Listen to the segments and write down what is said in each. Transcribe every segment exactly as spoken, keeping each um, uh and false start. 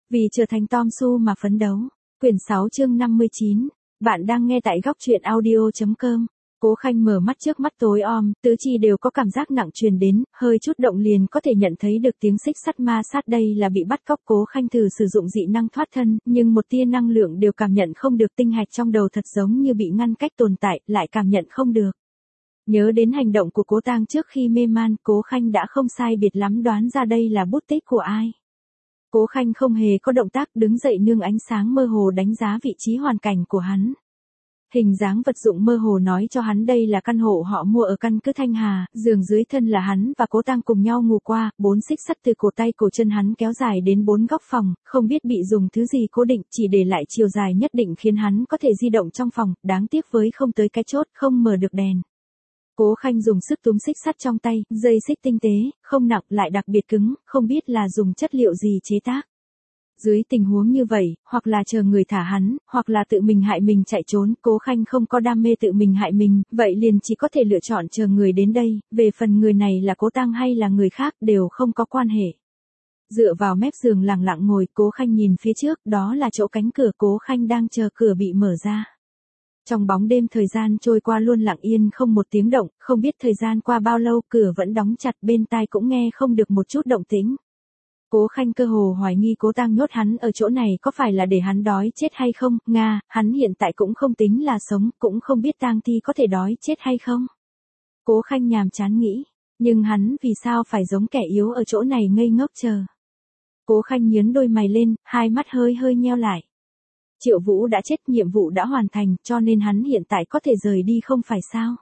Vì trở thành Tom Su mà phấn đấu. Quyển sáu chương năm mươi chín. Bạn đang nghe tại góc truyện audio chấm com. Cố Khanh mở mắt trước mắt tối om, tứ chi đều có cảm giác nặng truyền đến, hơi chút động liền có thể nhận thấy được tiếng xích sắt ma sát. Đây là bị bắt cóc. Cố Khanh thử sử dụng dị năng thoát thân, nhưng một tia năng lượng đều cảm nhận không được. Tinh hạch trong đầu thật giống như bị ngăn cách tồn tại, lại cảm nhận không được. Nhớ đến hành động của Cố Tang trước khi mê man, Cố Khanh đã không sai biệt lắm đoán ra đây là bút tích của ai. Cố Khanh không hề có động tác, đứng dậy nương ánh sáng mơ hồ đánh giá vị trí hoàn cảnh của hắn. Hình dáng vật dụng mơ hồ nói cho hắn đây là căn hộ họ mua ở căn cứ Thanh Hà, giường dưới thân là hắn và Cố Tang cùng nhau ngủ qua, bốn xích sắt từ cổ tay cổ chân hắn kéo dài đến bốn góc phòng, không biết bị dùng thứ gì cố định, chỉ để lại chiều dài nhất định khiến hắn có thể di động trong phòng, đáng tiếc với không tới cái chốt, không mở được đèn. Cố Khanh dùng sức túm xích sắt trong tay, dây xích tinh tế, không nặng lại đặc biệt cứng, không biết là dùng chất liệu gì chế tác. Dưới tình huống như vậy, hoặc là chờ người thả hắn, hoặc là tự mình hại mình chạy trốn. Cố Khanh không có đam mê tự mình hại mình, vậy liền chỉ có thể lựa chọn chờ người đến đây. Về phần người này là Cố Tang hay là người khác đều không có quan hệ. Dựa vào mép giường lặng lặng ngồi, Cố Khanh nhìn phía trước, đó là chỗ cánh cửa. Cố Khanh đang chờ cửa bị mở ra. Trong bóng đêm thời gian trôi qua luôn lặng yên không một tiếng động, không biết thời gian qua bao lâu, cửa vẫn đóng chặt, bên tai cũng nghe không được một chút động tĩnh. Cố Khanh cơ hồ hoài nghi Cố Tang nhốt hắn ở chỗ này có phải là để hắn đói chết hay không. Nga, hắn hiện tại cũng không tính là sống, cũng không biết tang thi có thể đói chết hay không. Cố Khanh nhàm chán nghĩ, nhưng hắn vì sao phải giống kẻ yếu ở chỗ này ngây ngốc chờ. Cố Khanh nhướng đôi mày lên, hai mắt hơi hơi nheo lại. Triệu Vũ đã chết, nhiệm vụ đã hoàn thành, cho nên hắn hiện tại có thể rời đi không phải sao.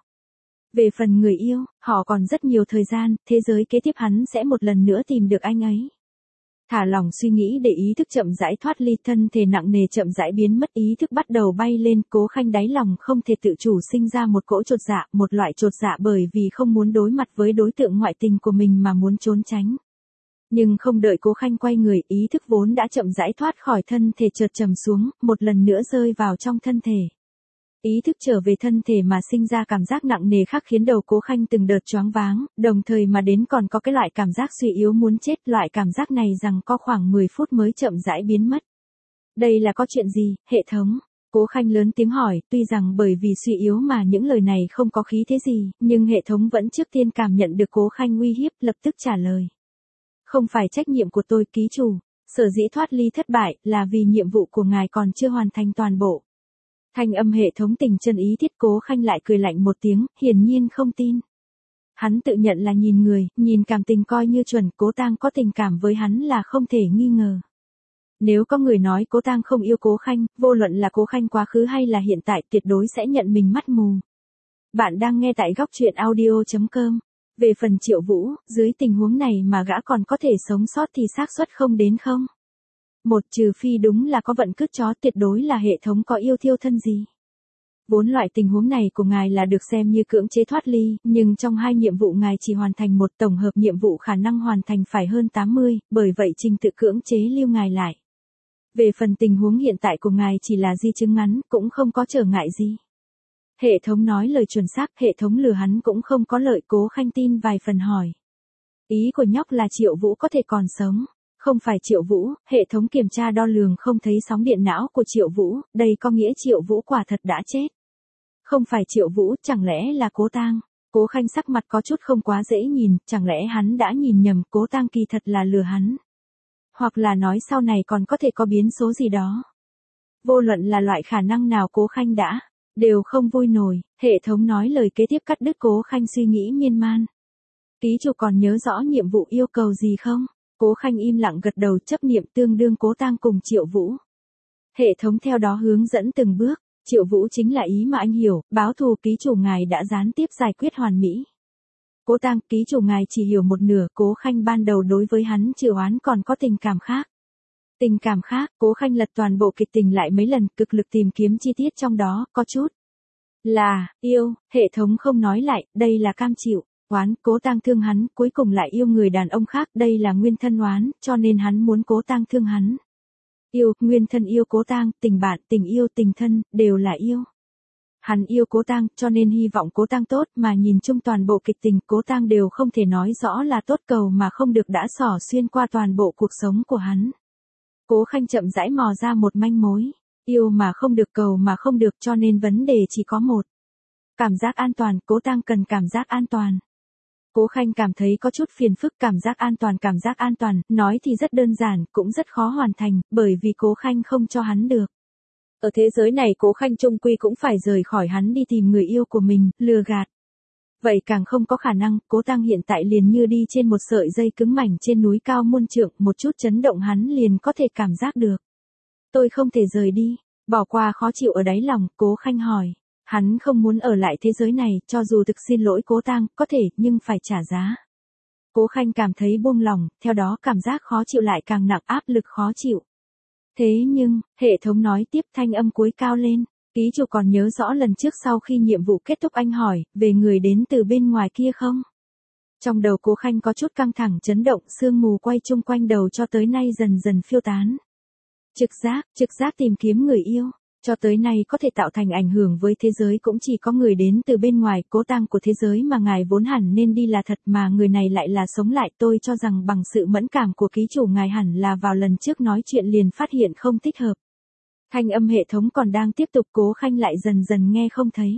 Về phần người yêu, họ còn rất nhiều thời gian, thế giới kế tiếp hắn sẽ một lần nữa tìm được anh ấy. Thả lỏng suy nghĩ để ý thức chậm rãi thoát ly, thân thể nặng nề chậm rãi biến mất, ý thức bắt đầu bay lên. Cố Khanh đáy lòng không thể tự chủ sinh ra một cỗ chột dạ, một loại chột dạ bởi vì không muốn đối mặt với đối tượng ngoại tình của mình mà muốn trốn tránh. Nhưng không đợi Cố Khanh quay người, ý thức vốn đã chậm rãi thoát khỏi thân thể chợt trầm xuống, một lần nữa rơi vào trong thân thể. Ý thức trở về thân thể mà sinh ra cảm giác nặng nề khác khiến đầu Cố Khanh từng đợt choáng váng, đồng thời mà đến còn có cái loại cảm giác suy yếu muốn chết. Loại cảm giác này rằng có khoảng mười phút mới chậm rãi biến mất. Đây là có chuyện gì, hệ thống? Cố Khanh lớn tiếng hỏi, tuy rằng bởi vì suy yếu mà những lời này không có khí thế gì, nhưng hệ thống vẫn trước tiên cảm nhận được Cố Khanh uy hiếp, lập tức trả lời. Không phải trách nhiệm của tôi, ký chủ. Sở dĩ thoát ly thất bại là vì nhiệm vụ của ngài còn chưa hoàn thành toàn bộ. Thanh âm hệ thống tình chân ý thiết. Cố Khanh lại cười lạnh một tiếng, hiển nhiên không tin. Hắn tự nhận là nhìn người, nhìn cảm tình coi như chuẩn. Cố Tang có tình cảm với hắn là không thể nghi ngờ. Nếu có người nói Cố Tang không yêu Cố Khanh, vô luận là Cố Khanh quá khứ hay là hiện tại, tuyệt đối sẽ nhận mình mắt mù. Bạn đang nghe tại góc truyện audio chấm com. Về phần Triệu Vũ, dưới tình huống này mà gã còn có thể sống sót thì xác suất không đến không. Một, trừ phi đúng là có vận cứt chó, tuyệt đối là hệ thống có yêu thiêu thân gì. Vốn loại tình huống này của ngài là được xem như cưỡng chế thoát ly, nhưng trong hai nhiệm vụ ngài chỉ hoàn thành một, tổng hợp nhiệm vụ khả năng hoàn thành phải hơn tám mươi, bởi vậy trình tự cưỡng chế lưu ngài lại. Về phần tình huống hiện tại của ngài chỉ là di chứng ngắn, cũng không có trở ngại gì. Hệ thống nói lời chuẩn xác, hệ thống lừa hắn cũng không có lợi. Cố Khanh tin vài phần hỏi. Ý của nhóc là Triệu Vũ có thể còn sống. Không phải Triệu Vũ, hệ thống kiểm tra đo lường không thấy sóng điện não của Triệu Vũ, đây có nghĩa Triệu Vũ quả thật đã chết. Không phải Triệu Vũ, chẳng lẽ là Cố Tang? Cố Khanh sắc mặt có chút không quá dễ nhìn, chẳng lẽ hắn đã nhìn nhầm, Cố Tang kỳ thật là lừa hắn. Hoặc là nói sau này còn có thể có biến số gì đó. Vô luận là loại khả năng nào Cố Khanh đã, đều không vui nổi. Hệ thống nói lời kế tiếp cắt đứt Cố Khanh suy nghĩ miên man. Ký chủ còn nhớ rõ nhiệm vụ yêu cầu gì không? Cố Khanh im lặng gật đầu, chấp niệm tương đương Cố Tang cùng Triệu Vũ. Hệ thống theo đó hướng dẫn từng bước. Triệu Vũ chính là ý mà anh hiểu, báo thù, ký chủ ngài đã gián tiếp giải quyết hoàn mỹ. Cố Tang, ký chủ ngài chỉ hiểu một nửa. Cố Khanh ban đầu đối với hắn trừ oán còn có tình cảm khác. Tình cảm khác, Cố Khanh lật toàn bộ kịch tình lại mấy lần, cực lực tìm kiếm chi tiết trong đó, có chút là yêu. Hệ thống không nói lại, đây là cam chịu. Oán, Cố Tang thương hắn, cuối cùng lại yêu người đàn ông khác, đây là nguyên thân oán, cho nên hắn muốn Cố Tang thương hắn. Yêu, nguyên thân yêu Cố Tang, tình bạn, tình yêu, tình thân, đều là yêu. Hắn yêu Cố Tang, cho nên hy vọng Cố Tang tốt, mà nhìn chung toàn bộ kịch tình, Cố Tang đều không thể nói rõ là tốt cầu mà không được đã xỏ xuyên qua toàn bộ cuộc sống của hắn. Cố Khanh chậm rãi mò ra một manh mối. Yêu mà không được, cầu mà không được, cho nên vấn đề chỉ có một. Cảm giác an toàn, Cố Tăng cần cảm giác an toàn. Cố Khanh cảm thấy có chút phiền phức. Cảm giác an toàn, cảm giác an toàn, nói thì rất đơn giản, cũng rất khó hoàn thành, bởi vì Cố Khanh không cho hắn được. Ở thế giới này Cố Khanh chung quy cũng phải rời khỏi hắn đi tìm người yêu của mình, lừa gạt. Vậy càng không có khả năng. Cố Tăng hiện tại liền như đi trên một sợi dây cứng mảnh trên núi cao muôn trượng, một chút chấn động hắn liền có thể cảm giác được. Tôi không thể rời đi, bỏ qua khó chịu ở đáy lòng, Cố Khanh hỏi. Hắn không muốn ở lại thế giới này, cho dù thực xin lỗi Cố Tăng, có thể, nhưng phải trả giá. Cố Khanh cảm thấy buông lòng, theo đó cảm giác khó chịu lại càng nặng, áp lực khó chịu. Thế nhưng, hệ thống nói tiếp, thanh âm cuối cao lên. Ký chủ còn nhớ rõ lần trước sau khi nhiệm vụ kết thúc anh hỏi, về người đến từ bên ngoài kia không? Trong đầu Cố Khanh có chút căng thẳng chấn động, sương mù quay chung quanh đầu cho tới nay dần dần phiêu tán. Trực giác, trực giác tìm kiếm người yêu, cho tới nay có thể tạo thành ảnh hưởng với thế giới cũng chỉ có người đến từ bên ngoài. Cố Tăng của thế giới mà ngài vốn hẳn nên đi là thật, mà người này lại là sống lại. Tôi cho rằng bằng sự mẫn cảm của ký chủ ngài hẳn là vào lần trước nói chuyện liền phát hiện không thích hợp. Thanh âm hệ thống còn đang tiếp tục, Cố Khanh lại dần dần nghe không thấy.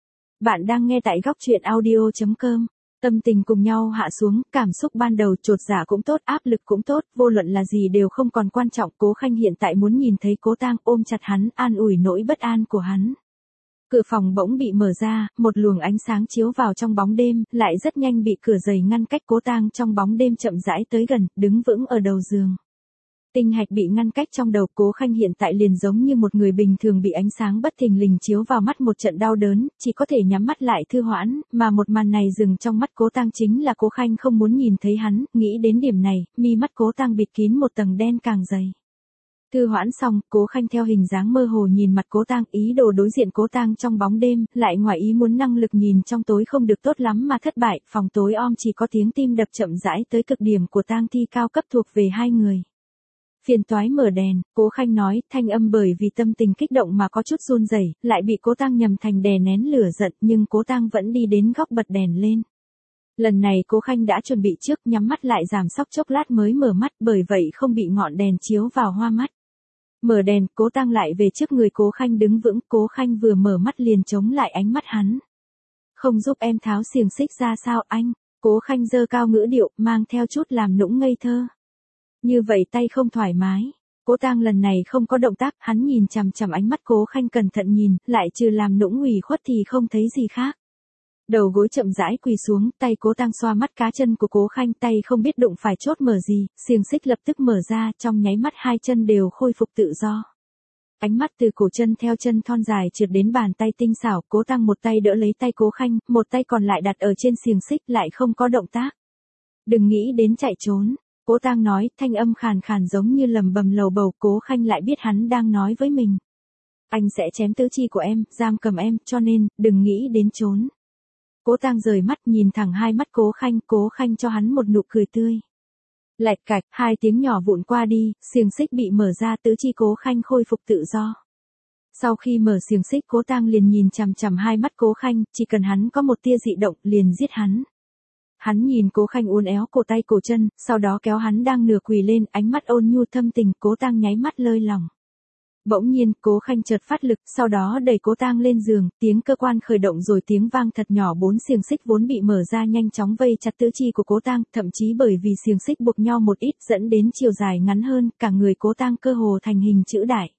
Bạn đang nghe tại góc truyện audio chấm com. Tâm tình cùng nhau hạ xuống, cảm xúc ban đầu chột dạ cũng tốt, áp lực cũng tốt, vô luận là gì đều không còn quan trọng. Cố Khanh hiện tại muốn nhìn thấy Cố Tăng, ôm chặt hắn, an ủi nỗi bất an của hắn. Cửa phòng bỗng bị mở ra, một luồng ánh sáng chiếu vào trong bóng đêm, lại rất nhanh bị cửa giày ngăn cách. Cố Tăng trong bóng đêm chậm rãi tới gần, đứng vững ở đầu giường. Tinh hạch bị ngăn cách trong đầu Cố Khanh hiện tại liền giống như một người bình thường bị ánh sáng bất thình lình chiếu vào mắt, một trận đau đớn, chỉ có thể nhắm mắt lại thư hoãn, mà một màn này dừng trong mắt Cố Tăng chính là Cố Khanh không muốn nhìn thấy hắn. Nghĩ đến điểm này, mi mắt Cố Tăng bịt kín một tầng đen càng dày. Thư hoãn xong, Cố Khanh theo hình dáng mơ hồ nhìn mặt Cố Tăng, ý đồ đối diện Cố Tăng trong bóng đêm, lại ngoài ý muốn năng lực nhìn trong tối không được tốt lắm mà thất bại. Phòng tối om chỉ có tiếng tim đập chậm rãi tới cực điểm của tang thi cao cấp thuộc về hai người. Phiền toái mở đèn, Cố Khanh nói, thanh âm bởi vì tâm tình kích động mà có chút run rẩy, lại bị Cố Tăng nhầm thành đè nén lửa giận, nhưng Cố Tăng vẫn đi đến góc bật đèn lên. Lần này Cố Khanh đã chuẩn bị trước, nhắm mắt lại giảm sóc chốc lát mới mở mắt, bởi vậy không bị ngọn đèn chiếu vào hoa mắt. Mở đèn, Cố Tăng lại về trước người Cố Khanh đứng vững, Cố Khanh vừa mở mắt liền chống lại ánh mắt hắn. Không giúp em tháo xiềng xích ra sao anh? Cố Khanh giơ cao ngữ điệu, mang theo chút làm nũng ngây thơ. Như vậy tay không thoải mái. Cố Tăng lần này không có động tác, hắn nhìn chằm chằm ánh mắt Cố Khanh cẩn thận nhìn, lại trừ làm nũng ủy khuất thì không thấy gì khác. Đầu gối chậm rãi quỳ xuống, tay Cố Tăng xoa mắt cá chân của Cố Khanh, tay không biết đụng phải chốt mở gì, xiềng xích lập tức mở ra, trong nháy mắt hai chân đều khôi phục tự do. Ánh mắt từ cổ chân theo chân thon dài trượt đến bàn tay tinh xảo, Cố Tăng một tay đỡ lấy tay Cố Khanh, một tay còn lại đặt ở trên xiềng xích, lại không có động tác. Đừng nghĩ đến chạy trốn. Cố Tăng nói, thanh âm khàn khàn giống như lầm bầm lầu bầu. Cố Khanh lại biết hắn đang nói với mình. Anh sẽ chém tứ chi của em, giam cầm em, cho nên, đừng nghĩ đến trốn. Cố Tăng rời mắt nhìn thẳng hai mắt Cố Khanh, Cố Khanh cho hắn một nụ cười tươi. Lạch cạch, hai tiếng nhỏ vụn qua đi, xiềng xích bị mở ra, tứ chi Cố Khanh khôi phục tự do. Sau khi mở xiềng xích, Cố Tăng liền nhìn chằm chằm hai mắt Cố Khanh, chỉ cần hắn có một tia dị động, liền giết hắn. Hắn nhìn Cố Khanh uốn éo cổ tay cổ chân, sau đó kéo hắn đang nửa quỳ lên, ánh mắt ôn nhu thâm tình. Cố Tăng nháy mắt lơi lòng. Bỗng nhiên, Cố Khanh chợt phát lực, sau đó đẩy Cố Tăng lên giường, tiếng cơ quan khởi động rồi tiếng vang thật nhỏ, bốn xiềng xích vốn bị mở ra nhanh chóng vây chặt tứ chi của Cố Tăng, thậm chí bởi vì xiềng xích buộc nhau một ít dẫn đến chiều dài ngắn hơn, cả người Cố Tăng cơ hồ thành hình chữ đại.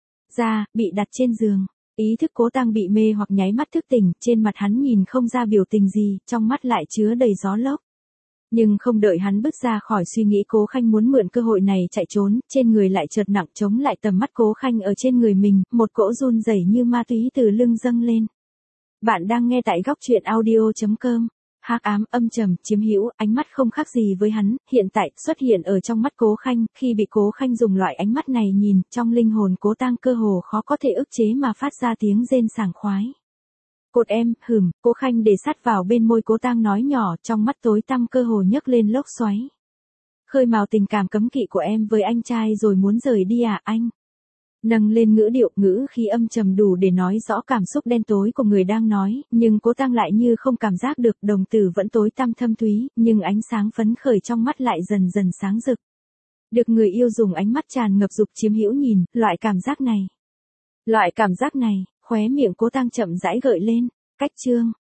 Ra, bị đặt trên giường. Ý thức Cố Tăng bị mê hoặc nháy mắt thức tỉnh, trên mặt hắn nhìn không ra biểu tình gì, trong mắt lại chứa đầy gió lốc. Nhưng không đợi hắn bước ra khỏi suy nghĩ, Cố Khanh muốn mượn cơ hội này chạy trốn, trên người lại chợt nặng chống lại tầm mắt Cố Khanh ở trên người mình, một cỗ run rẩy như ma túy từ lưng dâng lên. Bạn đang nghe tại góc truyện audio chấm com. Hắc ám, âm trầm, chiếm hữu, ánh mắt không khác gì với hắn, hiện tại xuất hiện ở trong mắt Cố Khanh, khi bị Cố Khanh dùng loại ánh mắt này nhìn, trong linh hồn Cố Tăng cơ hồ khó có thể ức chế mà phát ra tiếng rên sảng khoái. Cột em, hừm, Cố Khanh để sát vào bên môi Cố Tăng nói nhỏ, trong mắt tối tăm cơ hồ nhấc lên lốc xoáy. Khơi mào tình cảm cấm kỵ của em với anh trai rồi muốn rời đi à anh? Nâng lên ngữ điệu, ngữ khí âm trầm đủ để nói rõ cảm xúc đen tối của người đang nói, nhưng Cố Tăng lại như không cảm giác được, đồng tử vẫn tối tăm thâm thúy, nhưng ánh sáng phấn khởi trong mắt lại dần dần sáng rực. Được người yêu dùng ánh mắt tràn ngập dục chiếm hữu nhìn, loại cảm giác này. Loại cảm giác này, khóe miệng Cố Tăng chậm rãi gợi lên. Cách chương.